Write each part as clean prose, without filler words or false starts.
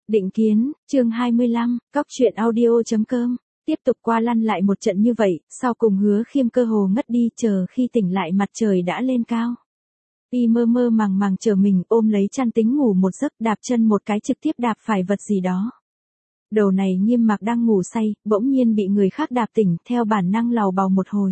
Định kiến, chương 25, cóc truyện audio.com. Tiếp tục qua lăn lại một trận như vậy, sau cùng Hứa Khiêm cơ hồ ngất đi, chờ khi tỉnh lại mặt trời đã lên cao. Y mơ mơ màng màng chờ mình ôm lấy chăn tính ngủ một giấc, đạp chân một cái trực tiếp đạp phải vật gì đó. Đầu này Nghiêm Mạc đang ngủ say, bỗng nhiên bị người khác đạp tỉnh, theo bản năng làu bàu một hồi.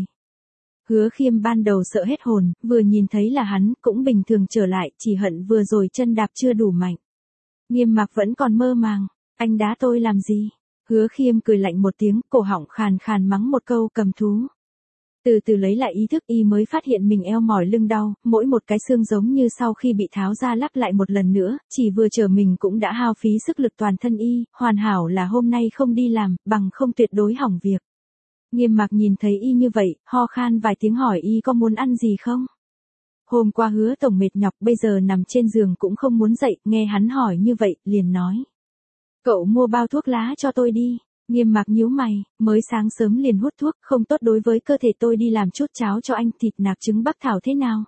Hứa Khiêm ban đầu sợ hết hồn, vừa nhìn thấy là hắn, cũng bình thường trở lại, chỉ hận vừa rồi chân đạp chưa đủ mạnh. Nghiêm Mạc vẫn còn mơ màng, anh đá tôi làm gì? Hứa Khiêm cười lạnh một tiếng, cổ họng khàn khàn mắng một câu cầm thú. Từ từ lấy lại ý thức y mới phát hiện mình eo mỏi lưng đau, mỗi một cái xương giống như sau khi bị tháo ra lắp lại một lần nữa, chỉ vừa chờ mình cũng đã hao phí sức lực toàn thân y, hoàn hảo là hôm nay không đi làm, bằng không tuyệt đối hỏng việc. Nghiêm Mạc nhìn thấy y như vậy, ho khan vài tiếng hỏi y có muốn ăn gì không? Hôm qua Hứa tổng mệt nhọc bây giờ nằm trên giường cũng không muốn dậy, nghe hắn hỏi như vậy, liền nói. Cậu mua bao thuốc lá cho tôi đi. Nghiêm Mạc nhíu mày, mới sáng sớm liền hút thuốc, không tốt đối với cơ thể tôi, đi làm chút cháo cho anh, thịt nạc trứng bắc thảo thế nào?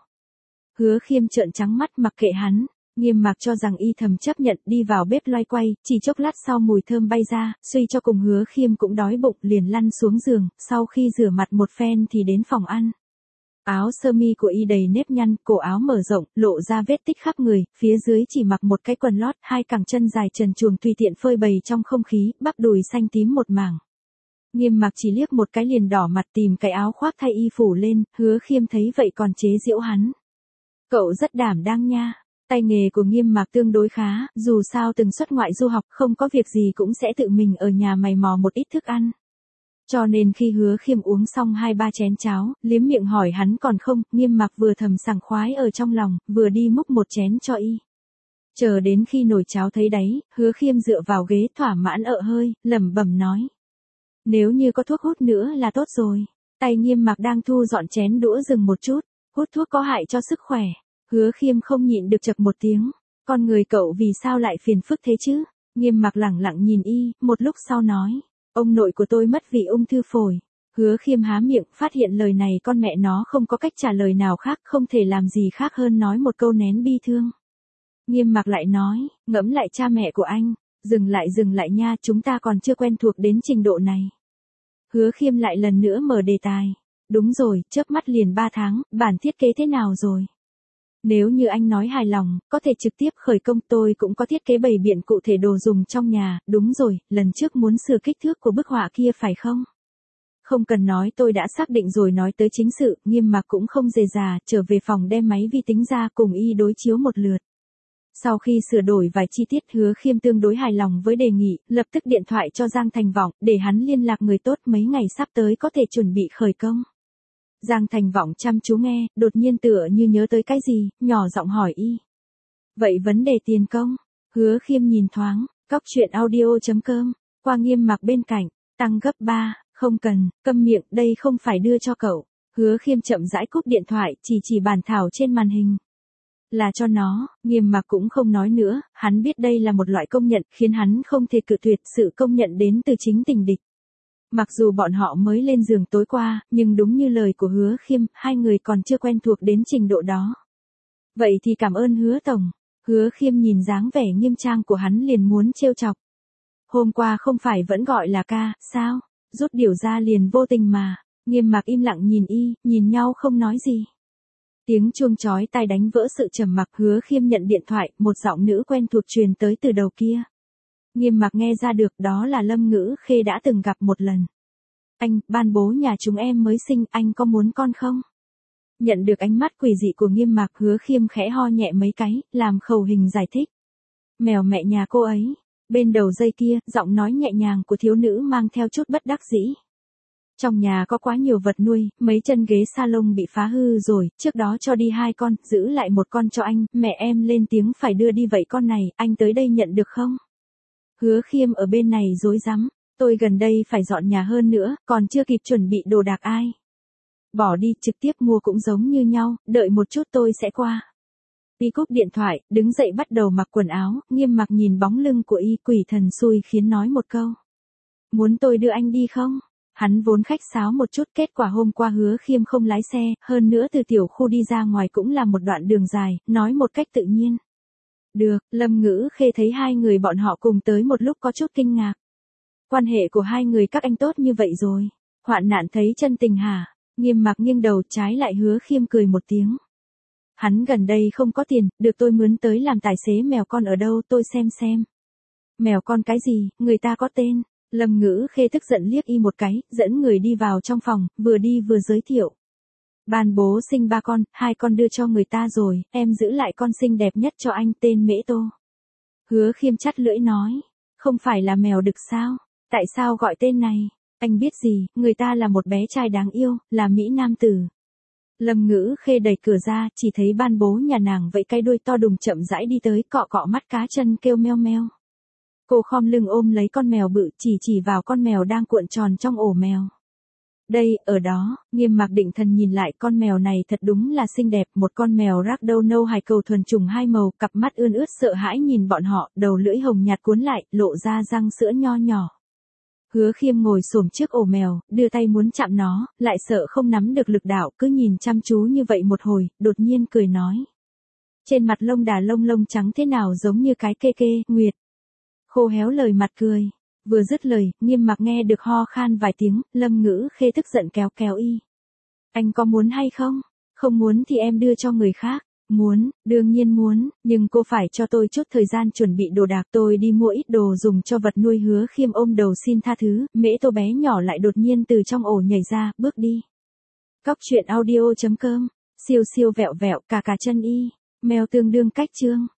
Hứa Khiêm trợn trắng mắt mặc kệ hắn, Nghiêm Mạc cho rằng y thầm chấp nhận, đi vào bếp loay quay, chỉ chốc lát sau mùi thơm bay ra, suy cho cùng Hứa Khiêm cũng đói bụng, liền lăn xuống giường, sau khi rửa mặt một phen thì đến phòng ăn. Áo sơ mi của y đầy nếp nhăn, cổ áo mở rộng, lộ ra vết tích khắp người, phía dưới chỉ mặc một cái quần lót, hai cẳng chân dài trần truồng tùy tiện phơi bày trong không khí, bắp đùi xanh tím một mảng. Nghiêm Mạc chỉ liếc một cái liền đỏ mặt, tìm cái áo khoác thay y phủ lên, Hứa Khiêm thấy vậy còn chế giễu hắn. Cậu rất đảm đang nha. Tay nghề của Nghiêm Mạc tương đối khá, dù sao từng xuất ngoại du học, không có việc gì cũng sẽ tự mình ở nhà mày mò một ít thức ăn. Cho nên khi Hứa Khiêm uống xong 2-3 chén cháo, liếm miệng hỏi hắn còn không, Nghiêm Mạc vừa thầm sảng khoái ở trong lòng, vừa đi múc một chén cho y. Chờ đến khi nồi cháo thấy đáy, Hứa Khiêm dựa vào ghế thỏa mãn ợ hơi, lẩm bẩm nói. Nếu như có thuốc hút nữa là tốt rồi. Tay Nghiêm Mạc đang thu dọn chén đũa dừng một chút, hút thuốc có hại cho sức khỏe. Hứa Khiêm không nhịn được chậc một tiếng, con người cậu vì sao lại phiền phức thế chứ? Nghiêm Mạc lẳng lặng nhìn y, một lúc sau nói. Ông nội của tôi mất vì ung thư phổi. Hứa Khiêm há miệng, phát hiện lời này con mẹ nó không có cách trả lời nào khác, không thể làm gì khác hơn nói một câu nén bi thương. Nghiêm Mạc lại nói, ngẫm lại cha mẹ của anh, dừng lại nha, chúng ta còn chưa quen thuộc đến trình độ này. Hứa Khiêm lại lần nữa mở đề tài. Đúng rồi, chớp mắt liền 3 tháng, bản thiết kế thế nào rồi? Nếu như anh nói hài lòng, có thể trực tiếp khởi công, tôi cũng có thiết kế bày biện cụ thể đồ dùng trong nhà, đúng rồi, lần trước muốn sửa kích thước của bức họa kia phải không? Không cần nói, tôi đã xác định rồi, nói tới chính sự, Nghiêm Mạc cũng không dề dà, trở về phòng đem máy vi tính ra cùng y đối chiếu một lượt. Sau khi sửa đổi vài chi tiết, Hứa Khiêm tương đối hài lòng với đề nghị, lập tức điện thoại cho Giang Thành Vọng, để hắn liên lạc người tốt, mấy ngày sắp tới có thể chuẩn bị khởi công. Giang Thành Vọng chăm chú nghe, đột nhiên tựa như nhớ tới cái gì, nhỏ giọng hỏi y. Vậy vấn đề tiền công? Hứa Khiêm nhìn thoáng, cóc truyện audio.com, qua Nghiêm Mạc bên cạnh, tăng gấp 3, không cần, câm miệng, đây không phải đưa cho cậu. Hứa Khiêm chậm rãi cúp điện thoại, chỉ bản thảo trên màn hình. Là cho nó, Nghiêm Mạc cũng không nói nữa, hắn biết đây là một loại công nhận, khiến hắn không thể cự tuyệt, sự công nhận đến từ chính tình địch. Mặc dù bọn họ mới lên giường tối qua, nhưng đúng như lời của Hứa Khiêm, hai người còn chưa quen thuộc đến trình độ đó. Vậy thì cảm ơn Hứa tổng. Hứa Khiêm nhìn dáng vẻ nghiêm trang của hắn liền muốn trêu chọc. Hôm qua không phải vẫn gọi là ca, sao? Rút điều ra liền vô tình mà. Nghiêm Mạc im lặng nhìn y, nhìn nhau không nói gì. Tiếng chuông chói tai đánh vỡ sự trầm mặc. Hứa Khiêm nhận điện thoại, một giọng nữ quen thuộc truyền tới từ đầu kia. Nghiêm Mạc nghe ra được đó là Lâm Ngữ Khê đã từng gặp một lần. Anh, ban bố nhà chúng em mới sinh, anh có muốn con không? Nhận được ánh mắt quỷ dị của Nghiêm Mạc, Hứa Khiêm khẽ ho nhẹ mấy cái, làm khẩu hình giải thích. Mèo mẹ nhà cô ấy. Bên đầu dây kia, giọng nói nhẹ nhàng của thiếu nữ mang theo chút bất đắc dĩ. Trong nhà có quá nhiều vật nuôi, mấy chân ghế salon bị phá hư rồi, trước đó cho đi 2 con, giữ lại 1 con cho anh, mẹ em lên tiếng phải đưa đi, vậy con này, anh tới đây nhận được không? Hứa Khiêm ở bên này rối rắm, tôi gần đây phải dọn nhà hơn nữa, còn chưa kịp chuẩn bị đồ đạc ai. Bỏ đi, trực tiếp mua cũng giống như nhau, đợi một chút tôi sẽ qua. Y cúp điện thoại, đứng dậy bắt đầu mặc quần áo, Nghiêm Mạc nhìn bóng lưng của y, quỷ thần xui khiến nói một câu. Muốn tôi đưa anh đi không? Hắn vốn khách sáo một chút, kết quả hôm qua Hứa Khiêm không lái xe, hơn nữa từ tiểu khu đi ra ngoài cũng là một đoạn đường dài, nói một cách tự nhiên. Được, Lâm Ngữ Khê thấy hai người bọn họ cùng tới một lúc có chút kinh ngạc. Quan hệ của hai người các anh tốt như vậy rồi. Hoạn Nạn thấy chân tình hả? Nghiêm Mặc nghiêng đầu, trái lại Hứa Khiêm cười một tiếng. Hắn gần đây không có tiền, được tôi mướn tới làm tài xế mèo con ở đâu tôi xem. Mèo con cái gì, người ta có tên. Lâm Ngữ Khê tức giận liếc y một cái, dẫn người đi vào trong phòng, vừa đi vừa giới thiệu. Ban bố sinh 3 con, 2 con đưa cho người ta rồi, em giữ lại con xinh đẹp nhất cho anh, tên Mễ Tô. Hứa Khiêm chắt lưỡi nói, không phải là mèo đực sao, tại sao gọi tên này, anh biết gì, người ta là một bé trai đáng yêu, là Mỹ Nam tử. Lâm Ngữ Khê đẩy cửa ra, chỉ thấy ban bố nhà nàng vẫy cái đuôi to đùng chậm rãi đi tới, cọ cọ mắt cá chân kêu meo meo. Cô khom lưng ôm lấy con mèo bự, chỉ vào con mèo đang cuộn tròn trong ổ mèo. Đây, ở đó, Nghiêm Mặc định thần nhìn lại, con mèo này thật đúng là xinh đẹp, một con mèo ragdoll nâu hải cầu thuần chủng 2 màu, cặp mắt ươn ướt sợ hãi nhìn bọn họ, đầu lưỡi hồng nhạt cuốn lại, lộ ra răng sữa nho nhỏ. Hứa Khiêm ngồi xổm trước ổ mèo, đưa tay muốn chạm nó, lại sợ không nắm được lực đạo, cứ nhìn chăm chú như vậy một hồi, đột nhiên cười nói. Trên mặt lông đà lông trắng thế nào giống như cái kê nguyệt. Khô héo lời mặt cười. Vừa dứt lời, Nghiêm Mặc nghe được ho khan vài tiếng, Lâm Ngữ Khê tức giận kéo y. Anh có muốn hay không? Không muốn thì em đưa cho người khác. Muốn, đương nhiên muốn, nhưng cô phải cho tôi chút thời gian chuẩn bị đồ đạc, tôi đi mua ít đồ dùng cho vật nuôi. Hứa Khiêm ôm đầu xin tha thứ, Mễ Tô bé nhỏ lại đột nhiên từ trong ổ nhảy ra, bước đi. Cóc truyện audio.com, siêu vẹo cả chân y, mèo tương đương cách chương.